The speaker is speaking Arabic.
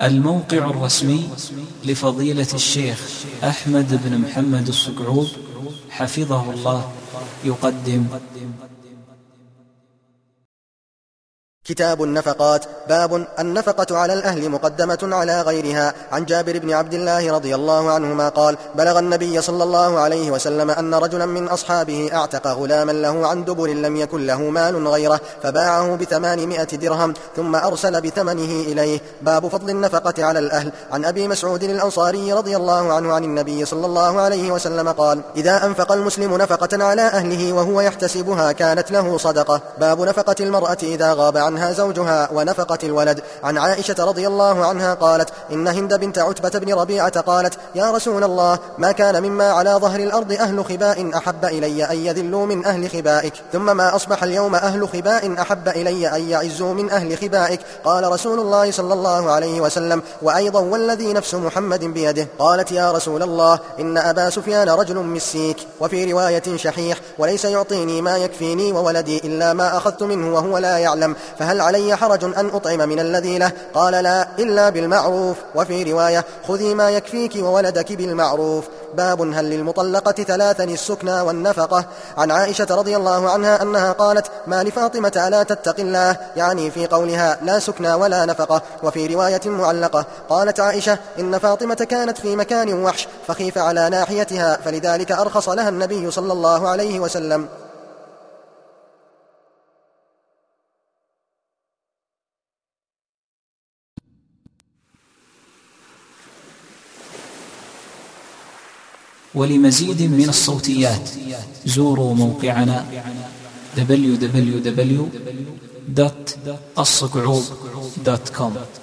الموقع الرسمي لفضيلة الشيخ أحمد بن محمد الصقعوب حفظه الله يقدم كتاب النفقات. باب النفقة على الأهل مقدمة على غيرها. عن جابر بن عبد الله رضي الله عنهما قال: بلغ النبي صلى الله عليه وسلم أن رجلا من أصحابه أعتق غلاما له عن دبر لم يكن له مال غيره، فباعه ب800 درهم ثم أرسل بثمنه إليه. باب فضل النفقة على الأهل. عن أبي مسعود الأنصاري رضي الله عنه عن النبي صلى الله عليه وسلم قال: إذا أنفق المسلم نفقة على أهله وهو يحتسبها كانت له صدقة. باب نفقة المرأة إذا غاب عنها زوجها ونفقة الولد. عن عائشة رضي الله عنها قالت: إن هند بنت عتبة بن ربيعة قالت: يا رسول الله، ما كان مما على ظهر الأرض أهل خباء أحب إلي أن يذلوا من أهل خبائك، ثم ما أصبح اليوم أهل خباء أحب إلي أن يعزوا من أهل خبائك. قال رسول الله صلى الله عليه وسلم: وأيضا والذي نفس محمد بيده. قالت: يا رسول الله، إن أبا سفيان رجل مسيك، وفي رواية شحيح، وليس يعطيني ما يكفيني وولدي إلا ما أخذت منه وهو لا يعلم، فهل علي حرج أن أطعم من الذي له؟ قال: لا، إلا بالمعروف. وفي رواية: خذي ما يكفيك وولدك بالمعروف. باب هل للمطلقة ثلاثا السكنى والنفقة. عن عائشة رضي الله عنها أنها قالت: ما لفاطمة ألا تتق الله، يعني في قولها لا سكنى ولا نفقة. وفي رواية معلقة قالت عائشة: إن فاطمة كانت في مكان وحش فخيف على ناحيتها، فلذلك أرخص لها النبي صلى الله عليه وسلم. ولمزيد من الصوتيات زوروا موقعنا www.الصقعوب.com.